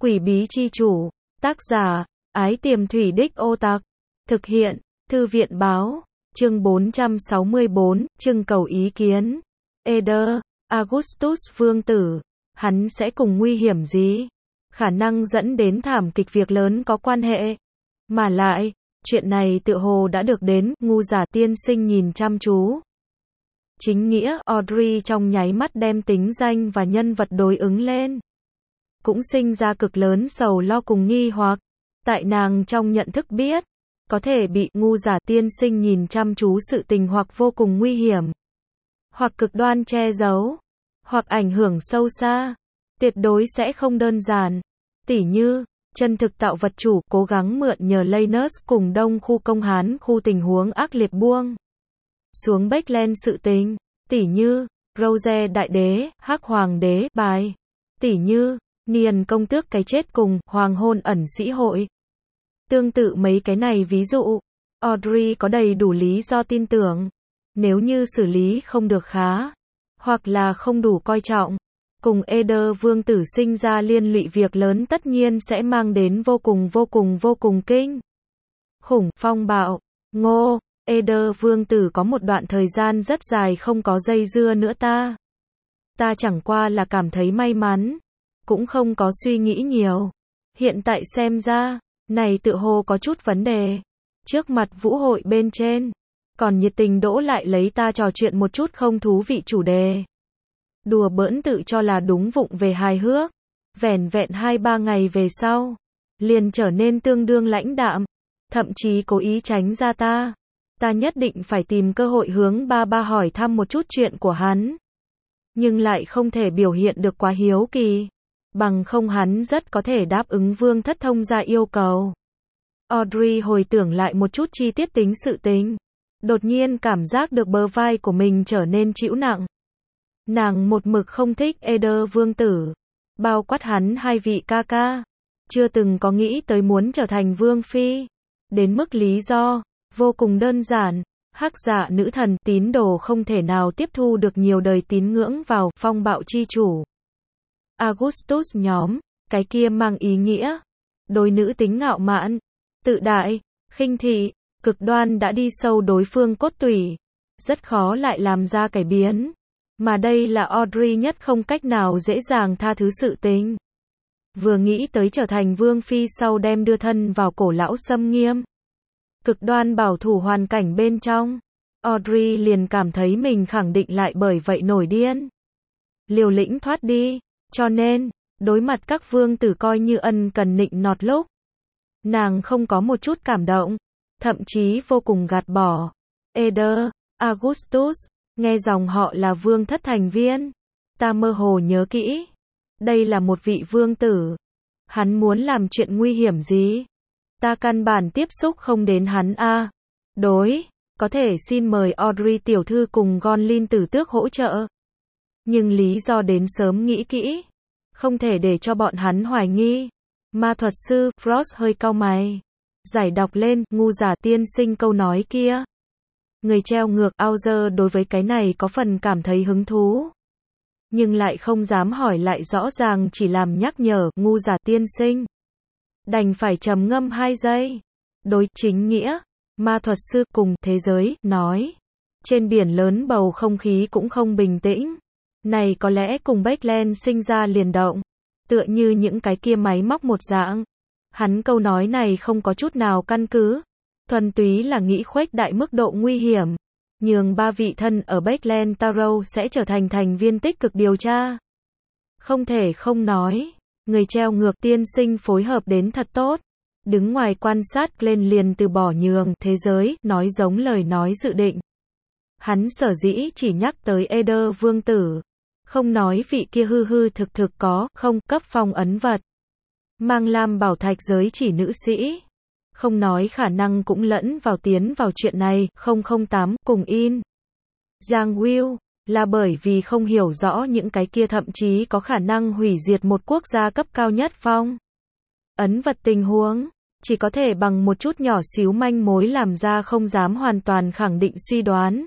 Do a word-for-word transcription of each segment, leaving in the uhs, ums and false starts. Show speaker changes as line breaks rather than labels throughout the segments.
Quỷ bí chi chủ, tác giả, Ái Tiềm Thủy Đích Ô Tặc, thực hiện, Thư viện báo, chương bốn trăm sáu mươi bốn, trưng cầu ý kiến. Eder, Augustus Vương Tử, hắn sẽ cùng nguy hiểm gì? Khả năng dẫn đến thảm kịch việc lớn có quan hệ. Mà lại, chuyện này tựa hồ đã được đến, ngu giả tiên sinh nhìn chăm chú. Chính nghĩa, Audrey trong nháy mắt đem tính danh và nhân vật đối ứng lên. Cũng sinh ra cực lớn sầu lo cùng nghi hoặc. Tại nàng trong nhận thức biết, có thể bị ngu giả tiên sinh nhìn chăm chú sự tình hoặc vô cùng nguy hiểm, hoặc cực đoan che giấu, hoặc ảnh hưởng sâu xa, tuyệt đối sẽ không đơn giản. Tỉ như, chân thực tạo vật chủ cố gắng mượn nhờ Lanus cùng đông khu công Hán khu tình huống ác liệt buông xuống Backland sự tình. Tỉ như, Rose đại đế, Hắc hoàng đế, bài. Tỉ như, Niền công tước cái chết cùng hoàng hôn ẩn sĩ hội. Tương tự mấy cái này ví dụ, Audrey có đầy đủ lý do tin tưởng, nếu như xử lý không được khá, hoặc là không đủ coi trọng, cùng Eder Vương Tử sinh ra liên lụy việc lớn tất nhiên sẽ mang đến vô cùng vô cùng vô cùng kinh khủng, phong bạo. Ngô, Eder Vương Tử có một đoạn thời gian rất dài không có dây dưa nữa ta. Ta chẳng qua là cảm thấy may mắn, cũng không có suy nghĩ nhiều. Hiện tại xem ra, này tự hồ có chút vấn đề. Trước mặt vũ hội bên trên, còn nhiệt tình đỗ lại lấy ta trò chuyện một chút không thú vị chủ đề. Đùa bỡn tự cho là đúng vụng về hài hước. Vẻn vẹn hai ba ngày về sau, liền trở nên tương đương lãnh đạm, thậm chí cố ý tránh ra ta. Ta nhất định phải tìm cơ hội hướng ba ba hỏi thăm một chút chuyện của hắn. Nhưng lại không thể biểu hiện được quá hiếu kỳ. Bằng không hắn rất có thể đáp ứng Vương Thất Thông gia yêu cầu. Audrey hồi tưởng lại một chút chi tiết tính sự tình. Đột nhiên cảm giác được bờ vai của mình trở nên trĩu nặng. Nàng một mực không thích Eder Vương Tử, bao quát hắn hai vị ca ca. Chưa từng có nghĩ tới muốn trở thành Vương Phi. Đến mức lý do, vô cùng đơn giản. Hắc dạ nữ thần tín đồ không thể nào tiếp thu được nhiều đời tín ngưỡng vào phong bạo chi chủ. Augustus nhóm, cái kia mang ý nghĩa đối nữ tính ngạo mạn, tự đại, khinh thị, cực đoan đã đi sâu đối phương cốt tủy, rất khó lại làm ra cải biến. Mà đây là Audrey nhất không cách nào dễ dàng tha thứ sự tình. Vừa nghĩ tới trở thành Vương Phi sau đem đưa thân vào cổ lão xâm nghiêm, cực đoan bảo thủ hoàn cảnh bên trong, Audrey liền cảm thấy mình khẳng định lại bởi vậy nổi điên. Liều lĩnh thoát đi. Cho nên, đối mặt các vương tử coi như ân cần nịnh nọt lúc, nàng không có một chút cảm động, thậm chí vô cùng gạt bỏ. Eder, Augustus, nghe dòng họ là vương thất thành viên. Ta mơ hồ nhớ kỹ. Đây là một vị vương tử. Hắn muốn làm chuyện nguy hiểm gì? Ta căn bản tiếp xúc không đến hắn a. À. Đối, có thể xin mời Audrey tiểu thư cùng Gonlin tử tước hỗ trợ. Nhưng lý do đến sớm nghĩ kỹ, không thể để cho bọn hắn hoài nghi. Ma thuật sư, Frost hơi cau mày. Giải đọc lên, ngu giả tiên sinh câu nói kia. Người treo ngược, Auger đối với cái này có phần cảm thấy hứng thú. Nhưng lại không dám hỏi lại rõ ràng chỉ làm nhắc nhở, ngu giả tiên sinh. Đành phải trầm ngâm hai giây. Đối chính nghĩa, ma thuật sư cùng thế giới, nói. Trên biển lớn bầu không khí cũng không bình tĩnh. Này có lẽ cùng Backland sinh ra liền động, tựa như những cái kia máy móc một dạng. Hắn câu nói này không có chút nào căn cứ, thuần túy là nghĩ khuếch đại mức độ nguy hiểm, nhường ba vị thân ở Backland Tarot sẽ trở thành thành viên tích cực điều tra. Không thể không nói, người treo ngược tiên sinh phối hợp đến thật tốt. Đứng ngoài quan sát lên liền từ bỏ nhường thế giới, nói giống lời nói dự định. Hắn sở dĩ chỉ nhắc tới Eder Vương Tử, không nói vị kia hư hư thực thực có, không, cấp phong ấn vật. Mang lam bảo thạch giới chỉ nữ sĩ. Không nói khả năng cũng lẫn vào tiến vào chuyện này, không không tám, cùng in. Giang Will, là bởi vì không hiểu rõ những cái kia thậm chí có khả năng hủy diệt một quốc gia cấp cao nhất phong ấn vật tình huống, chỉ có thể bằng một chút nhỏ xíu manh mối làm ra không dám hoàn toàn khẳng định suy đoán.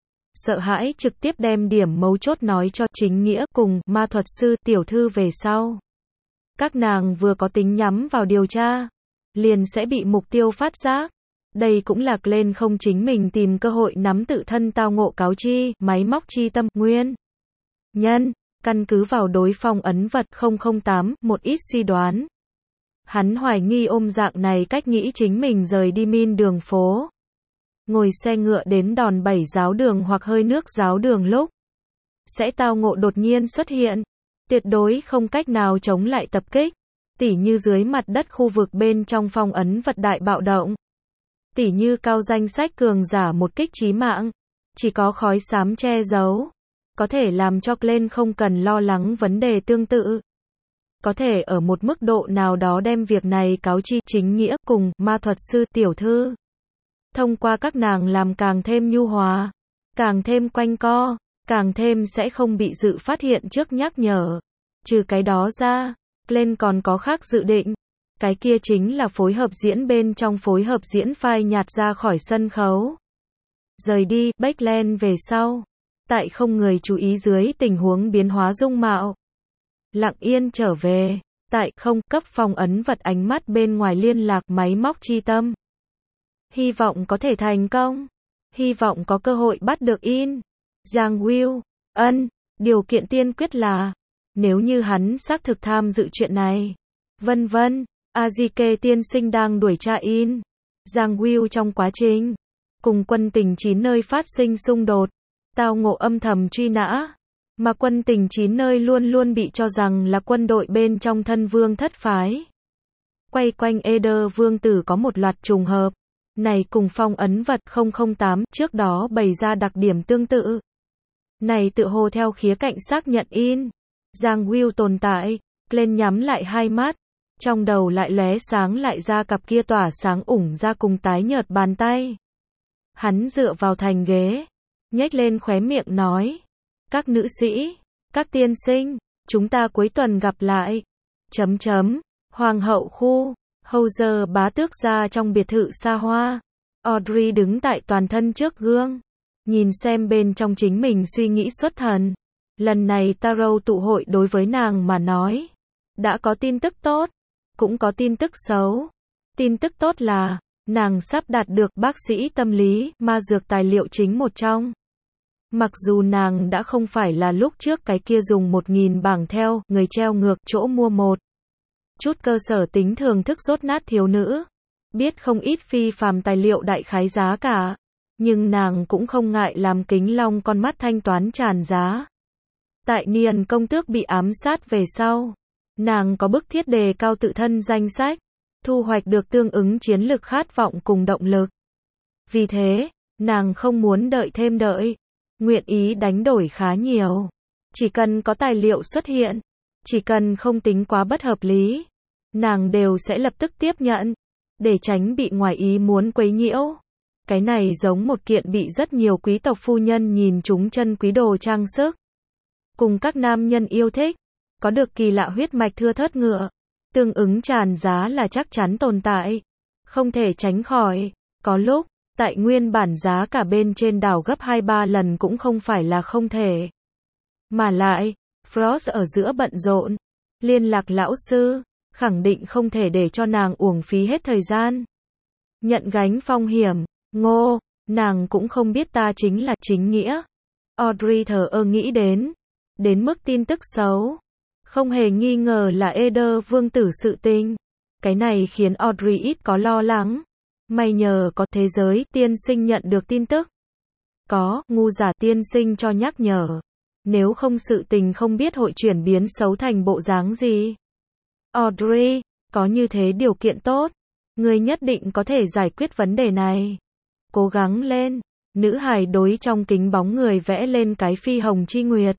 Sợ hãi trực tiếp đem điểm mấu chốt nói cho chính nghĩa cùng ma thuật sư tiểu thư về sau. Các nàng vừa có tính nhắm vào điều tra, liền sẽ bị mục tiêu phát giác. Đây cũng là Glenn không chính mình tìm cơ hội nắm tự thân tao ngộ cáo chi, máy móc chi tâm, nguyên nhân, căn cứ vào đối phong ấn vật không không tám, một ít suy đoán. Hắn hoài nghi ôm dạng này cách nghĩ chính mình rời đi min đường phố. Ngồi xe ngựa đến đòn bẩy giáo đường hoặc hơi nước giáo đường lúc sẽ tao ngộ đột nhiên xuất hiện, tuyệt đối không cách nào chống lại tập kích, tỉ như dưới mặt đất khu vực bên trong phong ấn vật đại bạo động, tỉ như cao danh sách cường giả một kích chí mạng, chỉ có khói xám che giấu, có thể làm cho Glenn không cần lo lắng vấn đề tương tự. Có thể ở một mức độ nào đó đem việc này cáo chi chính nghĩa cùng ma thuật sư tiểu thư. Thông qua các nàng làm càng thêm nhu hòa, càng thêm quanh co, càng thêm sẽ không bị dự phát hiện trước nhắc nhở. Trừ cái đó ra, Glenn còn có khác dự định. Cái kia chính là phối hợp diễn bên trong phối hợp diễn phai nhạt ra khỏi sân khấu. Rời đi, Backland về sau. Tại không người chú ý dưới tình huống biến hóa dung mạo. Lặng yên trở về. Tại không cấp phong ấn vật ánh mắt bên ngoài liên lạc máy móc chi tâm. Hy vọng có thể thành công. Hy vọng có cơ hội bắt được in. Giang Will, ân, điều kiện tiên quyết là, nếu như hắn xác thực tham dự chuyện này. Vân vân, Azike tiên sinh đang đuổi tra in. Giang Will trong quá trình, cùng quân tình chín nơi phát sinh xung đột, tao ngộ âm thầm truy nã. Mà quân tình chín nơi luôn luôn bị cho rằng là quân đội bên trong thân vương thất phái. Quay quanh Eder vương tử có một loạt trùng hợp. Này cùng phong ấn vật không không tám trước đó bày ra đặc điểm tương tự. Này tự hồ theo khía cạnh xác nhận in. Giang Will tồn tại, Glenn nhắm lại hai mắt. Trong đầu lại lóe sáng lại ra cặp kia tỏa sáng ủng ra cùng tái nhợt bàn tay. Hắn dựa vào thành ghế, nhếch lên khóe miệng nói. Các nữ sĩ, các tiên sinh, chúng ta cuối tuần gặp lại. Chấm chấm, Hoàng hậu khu, Hauser bá tước ra trong biệt thự xa hoa. Audrey đứng tại toàn thân trước gương, nhìn xem bên trong chính mình suy nghĩ xuất thần. Lần này Tarot tụ hội đối với nàng mà nói, đã có tin tức tốt, cũng có tin tức xấu. Tin tức tốt là, nàng sắp đạt được bác sĩ tâm lý, ma dược tài liệu chính một trong. Mặc dù nàng đã không phải là lúc trước cái kia dùng một nghìn bảng theo, người treo ngược, chỗ mua một chút cơ sở tính thưởng thức rốt nát thiếu nữ. Biết không ít phi phàm tài liệu đại khái giá cả. Nhưng nàng cũng không ngại làm kính long con mắt thanh toán tràn giá. Tại Niên công tước bị ám sát về sau, nàng có bức thiết đề cao tự thân danh sách, thu hoạch được tương ứng chiến lực khát vọng cùng động lực. Vì thế, nàng không muốn đợi thêm đợi, nguyện ý đánh đổi khá nhiều. Chỉ cần có tài liệu xuất hiện, chỉ cần không tính quá bất hợp lý, nàng đều sẽ lập tức tiếp nhận, để tránh bị ngoài ý muốn quấy nhiễu. Cái này giống một kiện bị rất nhiều quý tộc phu nhân nhìn chúng chân quý đồ trang sức. Cùng các nam nhân yêu thích, có được kỳ lạ huyết mạch thưa thớt ngựa, tương ứng tràn giá là chắc chắn tồn tại, không thể tránh khỏi. Có lúc, tại nguyên bản giá cả bên trên đảo gấp hai ba lần cũng không phải là không thể. Mà lại, Frost ở giữa bận rộn, liên lạc lão sư, khẳng định không thể để cho nàng uổng phí hết thời gian. Nhận gánh phong hiểm, ngô, nàng cũng không biết ta chính là chính nghĩa. Audrey thờ ơ nghĩ đến, đến mức tin tức xấu. Không hề nghi ngờ là Eder vương tử sự tình. Cái này khiến Audrey ít có lo lắng. May nhờ có thế giới tiên sinh nhận được tin tức. Có, ngu giả tiên sinh cho nhắc nhở. Nếu không sự tình không biết hội chuyển biến xấu thành bộ dáng gì. Audrey, có như thế điều kiện tốt. Người nhất định có thể giải quyết vấn đề này. Cố gắng lên. Nữ hài đối trong kính bóng người vẽ lên cái phi hồng chi nguyệt.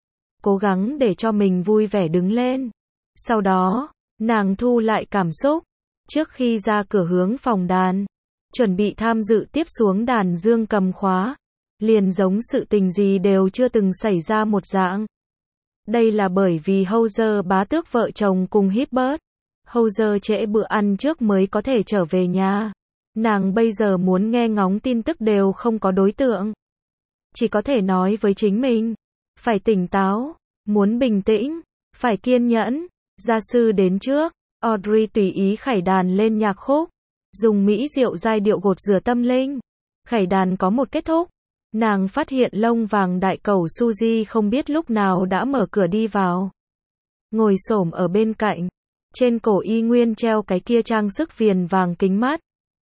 Cố gắng để cho mình vui vẻ đứng lên. Sau đó, nàng thu lại cảm xúc. Trước khi ra cửa hướng phòng đàn, chuẩn bị tham dự tiếp xuống đàn dương cầm khóa. Liền giống sự tình gì đều chưa từng xảy ra một dạng. Đây là bởi vì Hauser bá tước vợ chồng cùng Hibbert. Hauser trễ bữa ăn trước mới có thể trở về nhà. Nàng bây giờ muốn nghe ngóng tin tức đều không có đối tượng. Chỉ có thể nói với chính mình. Phải tỉnh táo, muốn bình tĩnh, phải kiên nhẫn, Gia sư đến trước, Audrey tùy ý khải đàn lên nhạc khúc, dùng mỹ diệu giai điệu gột rửa tâm linh. Khải đàn có một kết thúc, nàng phát hiện lông vàng đại cẩu Suzy không biết lúc nào đã mở cửa đi vào. Ngồi xổm ở bên cạnh, trên cổ y nguyên treo cái kia trang sức viền vàng kính mắt.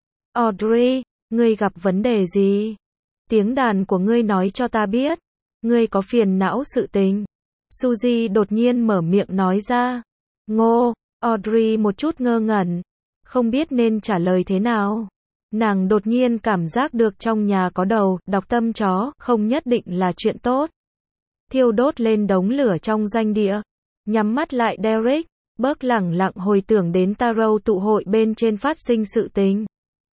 Audrey, ngươi gặp vấn đề gì? Tiếng đàn của ngươi nói cho ta biết, ngươi có phiền não sự tình. Suzy đột nhiên mở miệng nói ra. Ngô, Audrey một chút ngơ ngẩn, không biết nên trả lời thế nào. Nàng đột nhiên cảm giác được trong nhà có đầu, đọc tâm chó, không nhất định là chuyện tốt. Thiêu đốt lên đống lửa trong doanh địa, nhắm mắt lại Derek, Burke lẳng lặng hồi tưởng đến Tarot tụ hội bên trên phát sinh sự tình.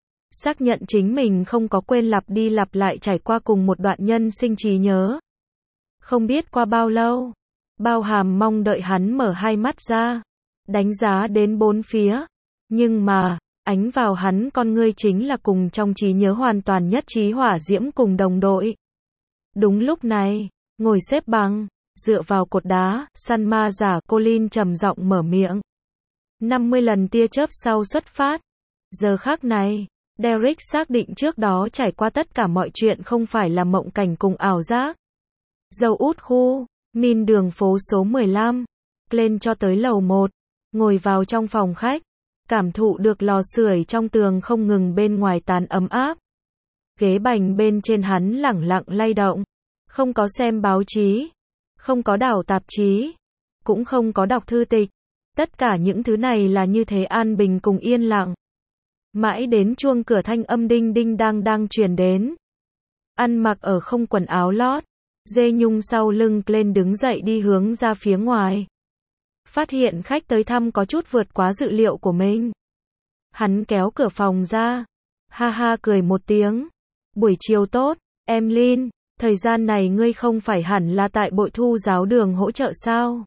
Xác nhận chính mình không có quên lặp đi lặp lại trải qua cùng một đoạn nhân sinh trí nhớ. Không biết qua bao lâu, bao hàm mong đợi hắn mở hai mắt ra, đánh giá đến bốn phía. Nhưng mà, ánh vào hắn con ngươi chính là cùng trong trí nhớ hoàn toàn nhất trí hỏa diễm cùng đồng đội. Đúng lúc này, ngồi xếp bằng, dựa vào cột đá, săn ma giả Colin trầm giọng mở miệng. năm mươi lần tia chớp sau xuất phát. Giờ khắc này, Derek xác định trước đó trải qua tất cả mọi chuyện không phải là mộng cảnh cùng ảo giác. Dầu út khu, min đường phố số mười lăm, lên cho tới lầu một, ngồi vào trong phòng khách, cảm thụ được lò sưởi trong tường không ngừng bên ngoài tàn ấm áp. Ghế bành bên trên hắn lẳng lặng lay động, không có xem báo chí, không có đảo tạp chí, cũng không có đọc thư tịch. Tất cả những thứ này là như thế an bình cùng yên lặng. Mãi đến chuông cửa thanh âm đinh đinh đang đang truyền đến. Ăn mặc ở không quần áo lót, dê nhung sau lưng lên đứng dậy đi hướng ra phía ngoài. Phát hiện khách tới thăm có chút vượt quá dự liệu của mình. Hắn kéo cửa phòng ra, ha ha cười một tiếng. Buổi chiều tốt, Emlyn, thời gian này ngươi không phải hẳn là tại bội thu giáo đường hỗ trợ sao?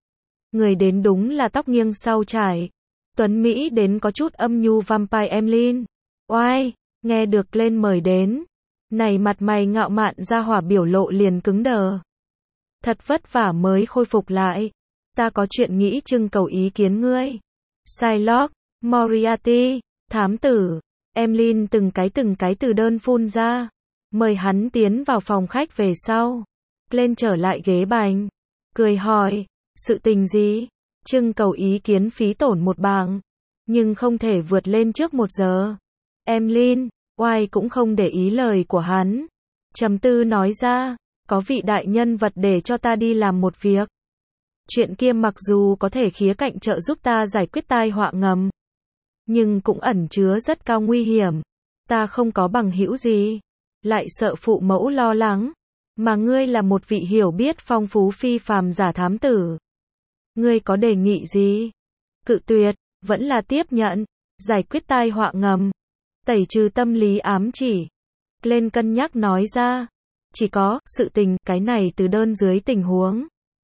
Người đến đúng là tóc nghiêng sau trải, tuấn Mỹ đến có chút âm nhu vampire Emlyn. Oai, nghe được lên mời đến. Này mặt mày ngạo mạn ra hỏa biểu lộ liền cứng đờ. Thật vất vả mới khôi phục lại. Ta có chuyện nghĩ trưng cầu ý kiến ngươi. Shylock, Moriarty, thám tử. Emlyn từng cái từng cái từ đơn phun ra. Mời hắn tiến vào phòng khách về sau. Lên trở lại ghế bành. Cười hỏi, sự tình gì? Trưng cầu ý kiến phí tổn một bảng. Nhưng không thể vượt lên trước một giờ. Emlyn, oai cũng không để ý lời của hắn. Trầm tư nói ra, có vị đại nhân vật để cho ta đi làm một việc. Chuyện kia mặc dù có thể khía cạnh trợ giúp ta giải quyết tai họa ngầm, nhưng cũng ẩn chứa rất cao nguy hiểm. Ta không có bằng hữu gì, lại sợ phụ mẫu lo lắng. Mà ngươi là một vị hiểu biết phong phú phi phàm giả thám tử. Ngươi có đề nghị gì? Cự tuyệt, vẫn là tiếp nhận, giải quyết tai họa ngầm, tẩy trừ tâm lý ám chỉ. Lên cân nhắc nói ra, chỉ có, sự tình, cái này từ đơn dưới tình huống.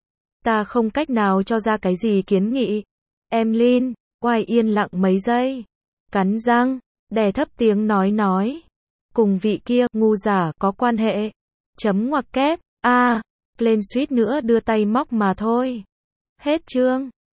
Ta không cách nào cho ra cái gì kiến nghị. Emlyn, oai yên lặng mấy giây. Cắn răng, đè thấp tiếng nói nói. Cùng vị kia, ngu giả, có quan hệ. Chấm ngoặc kép, a, lên suýt nữa đưa tay móc mà thôi. Hết chương.